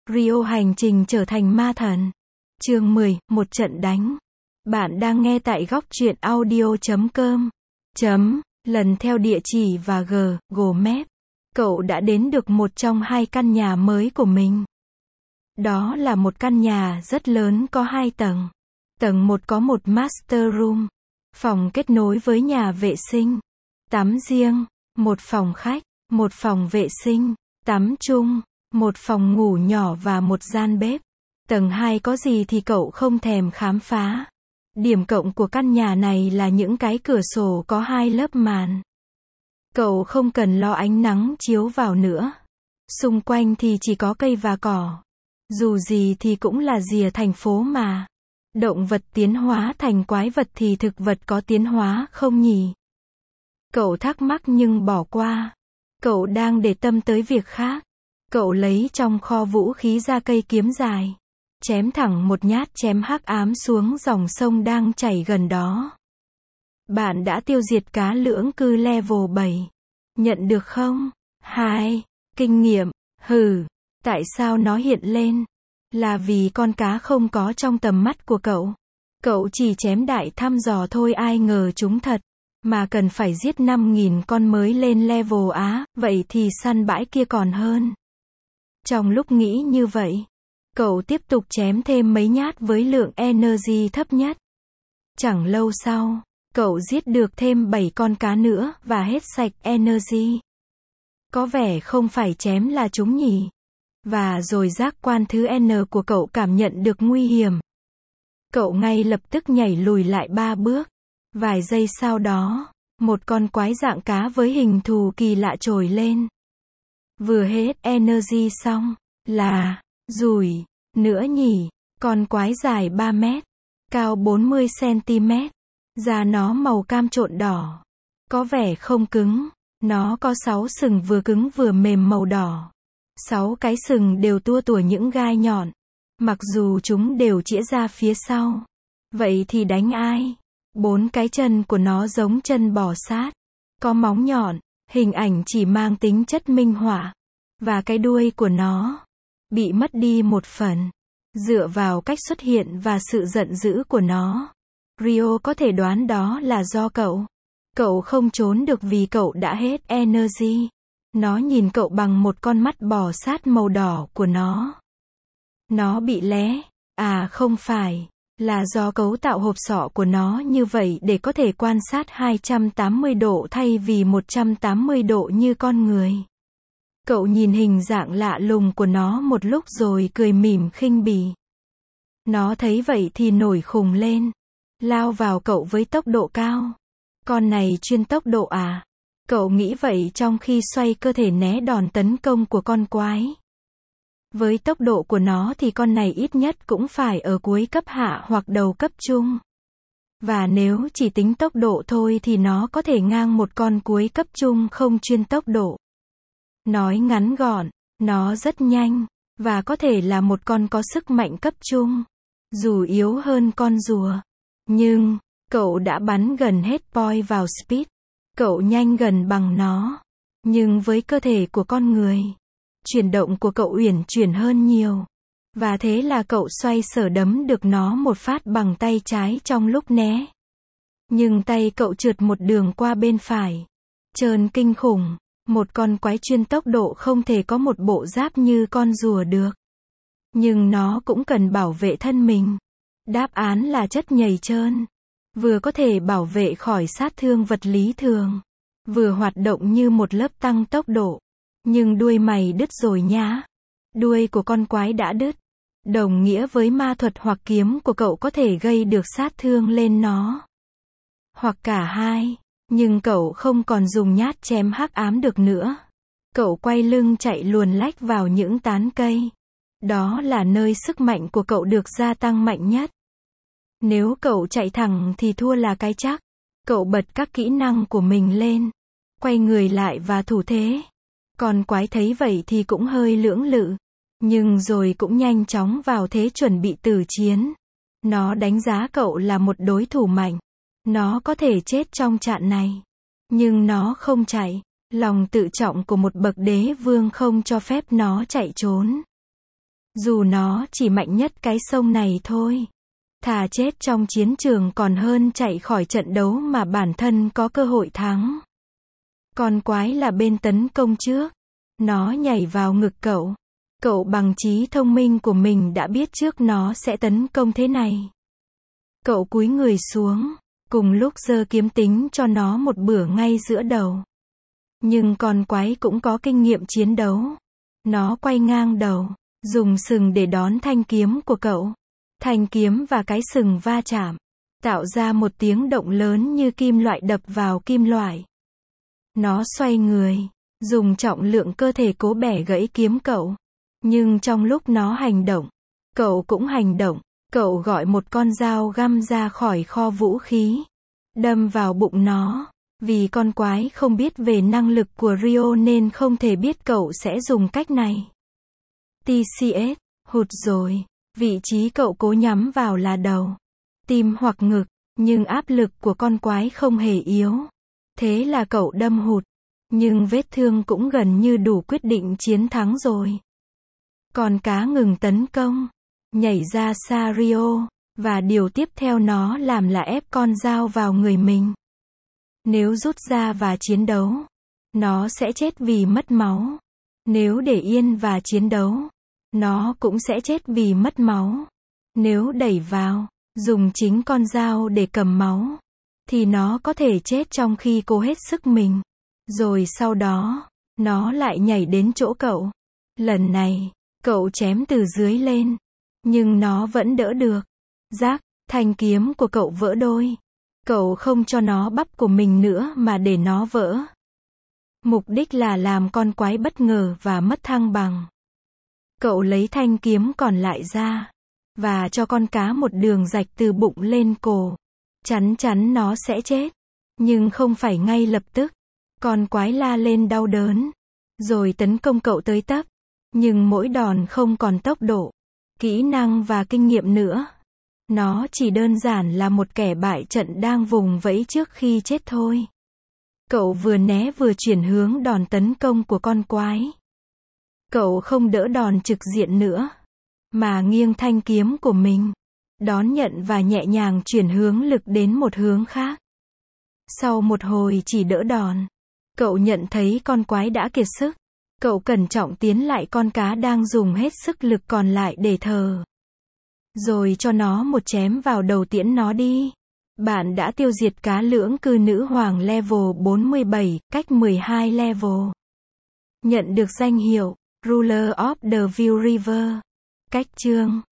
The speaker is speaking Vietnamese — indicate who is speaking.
Speaker 1: Rio hành trình trở thành ma thần. Chương 10, một trận đánh. Bạn đang nghe tại góc truyện audio.com. Lần theo địa chỉ và Google Maps, cậu đã đến được một trong hai căn nhà mới của mình. Đó là một căn nhà rất lớn có 2 tầng. Tầng 1 có một master room, phòng kết nối với nhà vệ sinh, tắm riêng, một phòng khách, một phòng vệ sinh, tắm chung, một phòng ngủ nhỏ và một gian bếp. Tầng 2 có gì thì cậu không thèm khám phá. Điểm cộng của căn nhà này là những cái cửa sổ có 2 lớp màn. Cậu không cần lo ánh nắng chiếu vào nữa. Xung quanh thì chỉ có cây và cỏ. Dù gì thì cũng là rìa thành phố mà. Động vật tiến hóa thành quái vật thì thực vật có tiến hóa không nhỉ? Cậu thắc mắc nhưng bỏ qua. Cậu đang để tâm tới việc khác. Cậu lấy trong kho vũ khí ra cây kiếm dài. Chém thẳng một nhát chém hắc ám xuống dòng sông đang chảy gần đó. Bạn đã tiêu diệt cá lưỡng cư level 7. Nhận được không? 2. Kinh nghiệm. Hừ. Tại sao nó hiện lên? Là vì con cá không có trong tầm mắt của cậu. Cậu chỉ chém đại thăm dò thôi, ai ngờ chúng thật. Mà cần phải giết 5.000 con mới lên level á, vậy thì săn bãi kia còn hơn. Trong lúc nghĩ như vậy, cậu tiếp tục chém thêm mấy nhát với lượng energy thấp nhất. Chẳng lâu sau, cậu giết được thêm 7 con cá nữa và hết sạch energy. Có vẻ không phải chém là chúng nhỉ? Và rồi giác quan thứ N của cậu cảm nhận được nguy hiểm. Cậu ngay lập tức nhảy lùi lại 3 bước. Vài giây sau đó, một con quái dạng cá với hình thù kỳ lạ trồi lên. Vừa hết energy xong, là, rủi, nữa nhỉ, con quái dài 3 mét, cao 40 cm, da nó màu cam trộn đỏ. Có vẻ không cứng, nó có 6 sừng vừa cứng vừa mềm màu đỏ. 6 cái sừng đều tua tủa những gai nhọn. Mặc dù chúng đều chĩa ra phía sau. Vậy thì đánh ai? 4 cái chân của nó giống chân bò sát. Có móng nhọn, hình ảnh chỉ mang tính chất minh họa. Và cái đuôi của nó bị mất đi một phần. Dựa vào cách xuất hiện và sự giận dữ của nó, Rio có thể đoán đó là do cậu. Cậu không trốn được vì cậu đã hết energy. Nó nhìn cậu bằng một con mắt bò sát màu đỏ của nó. Nó bị lé. À không phải. Là do cấu tạo hộp sọ của nó như vậy để có thể quan sát 280 độ thay vì 180 độ như con người. Cậu nhìn hình dạng lạ lùng của nó một lúc rồi cười mỉm khinh bỉ. Nó thấy vậy thì nổi khùng lên. Lao vào cậu với tốc độ cao. Con này chuyên tốc độ à? Cậu nghĩ vậy trong khi xoay cơ thể né đòn tấn công của con quái. Với tốc độ của nó thì con này ít nhất cũng phải ở cuối cấp hạ hoặc đầu cấp trung. Và nếu chỉ tính tốc độ thôi thì nó có thể ngang một con cuối cấp trung không chuyên tốc độ. Nói ngắn gọn, nó rất nhanh, và có thể là một con có sức mạnh cấp trung. Dù yếu hơn con rùa. Nhưng, cậu đã bắn gần hết point vào speed. Cậu nhanh gần bằng nó. Nhưng với cơ thể của con người, chuyển động của cậu uyển chuyển hơn nhiều. Và thế là cậu xoay sở đấm được nó một phát bằng tay trái trong lúc né. Nhưng tay cậu trượt một đường qua bên phải. Trơn kinh khủng. Một con quái chuyên tốc độ không thể có một bộ giáp như con rùa được. Nhưng nó cũng cần bảo vệ thân mình. Đáp án là chất nhầy trơn. Vừa có thể bảo vệ khỏi sát thương vật lý thường. Vừa hoạt động như một lớp tăng tốc độ. Nhưng đuôi mày đứt rồi nhá. Đuôi của con quái đã đứt. Đồng nghĩa với ma thuật hoặc kiếm của cậu có thể gây được sát thương lên nó. Hoặc cả hai. Nhưng cậu không còn dùng nhát chém hắc ám được nữa. Cậu quay lưng chạy luồn lách vào những tán cây. Đó là nơi sức mạnh của cậu được gia tăng mạnh nhất. Nếu cậu chạy thẳng thì thua là cái chắc. Cậu bật các kỹ năng của mình lên. Quay người lại và thủ thế. Con quái thấy vậy thì cũng hơi lưỡng lự. Nhưng rồi cũng nhanh chóng vào thế chuẩn bị tử chiến. Nó đánh giá cậu là một đối thủ mạnh. Nó có thể chết trong trận này. Nhưng nó không chạy. Lòng tự trọng của một bậc đế vương không cho phép nó chạy trốn. Dù nó chỉ mạnh nhất cái sông này thôi. Thà chết trong chiến trường còn hơn chạy khỏi trận đấu mà bản thân có cơ hội thắng. Con quái là bên tấn công trước. Nó nhảy vào ngực cậu. Cậu bằng trí thông minh của mình đã biết trước nó sẽ tấn công thế này. Cậu cúi người xuống, cùng lúc giơ kiếm tính cho nó một bữa ngay giữa đầu. Nhưng con quái cũng có kinh nghiệm chiến đấu. Nó quay ngang đầu, dùng sừng để đón thanh kiếm của cậu. Thanh kiếm và cái sừng va chạm, tạo ra một tiếng động lớn như kim loại đập vào kim loại. Nó xoay người, dùng trọng lượng cơ thể cố bẻ gãy kiếm cậu. Nhưng trong lúc nó hành động, cậu cũng hành động. Cậu gọi một con dao găm ra khỏi kho vũ khí, đâm vào bụng nó. Vì con quái không biết về năng lực của Rio nên không thể biết cậu sẽ dùng cách này. TCS, hụt rồi. Vị trí cậu cố nhắm vào là đầu, tim hoặc ngực, nhưng áp lực của con quái không hề yếu. Thế là cậu đâm hụt, nhưng vết thương cũng gần như đủ quyết định chiến thắng rồi. Con cá ngừng tấn công, nhảy ra xa Rio, và điều tiếp theo nó làm là ép con dao vào người mình. Nếu rút ra và chiến đấu, nó sẽ chết vì mất máu. Nếu để yên và chiến đấu, nó cũng sẽ chết vì mất máu. Nếu đẩy vào, dùng chính con dao để cầm máu, thì nó có thể chết trong khi cố hết sức mình. Rồi sau đó, nó lại nhảy đến chỗ cậu. Lần này, cậu chém từ dưới lên, nhưng nó vẫn đỡ được. Rác, thanh kiếm của cậu vỡ đôi. Cậu không cho nó bắp của mình nữa mà để nó vỡ. Mục đích là làm con quái bất ngờ và mất thăng bằng. Cậu lấy thanh kiếm còn lại ra, và cho con cá một đường rạch từ bụng lên cổ. Chắn chắn nó sẽ chết. Nhưng không phải ngay lập tức. Con quái la lên đau đớn, rồi tấn công cậu tới tấp. Nhưng mỗi đòn không còn tốc độ, kỹ năng và kinh nghiệm nữa. Nó chỉ đơn giản là một kẻ bại trận đang vùng vẫy trước khi chết thôi. Cậu vừa né vừa chuyển hướng đòn tấn công của con quái. Cậu không đỡ đòn trực diện nữa, mà nghiêng thanh kiếm của mình, đón nhận và nhẹ nhàng chuyển hướng lực đến một hướng khác. Sau một hồi chỉ đỡ đòn, cậu nhận thấy con quái đã kiệt sức. Cậu cẩn trọng tiến lại con cá đang dùng hết sức lực còn lại để thở. Rồi cho nó một chém vào đầu tiễn nó đi. Bạn đã tiêu diệt cá lưỡng cư nữ hoàng level 47, cách 12 level. Nhận được danh hiệu Ruler of the View River. Cách chương